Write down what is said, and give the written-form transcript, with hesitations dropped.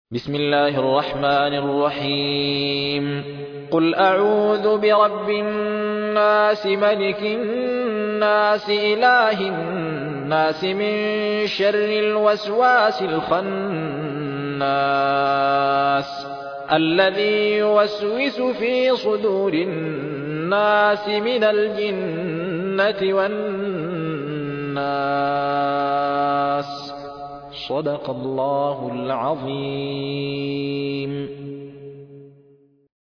بسم الله الرحمن الرحيم قل أعوذ برب الناس ملك الناس إله الناس من شر الوسواس الخناس الذي يوسوس في صدور الناس من الجنة والناس صدق الله العظيم.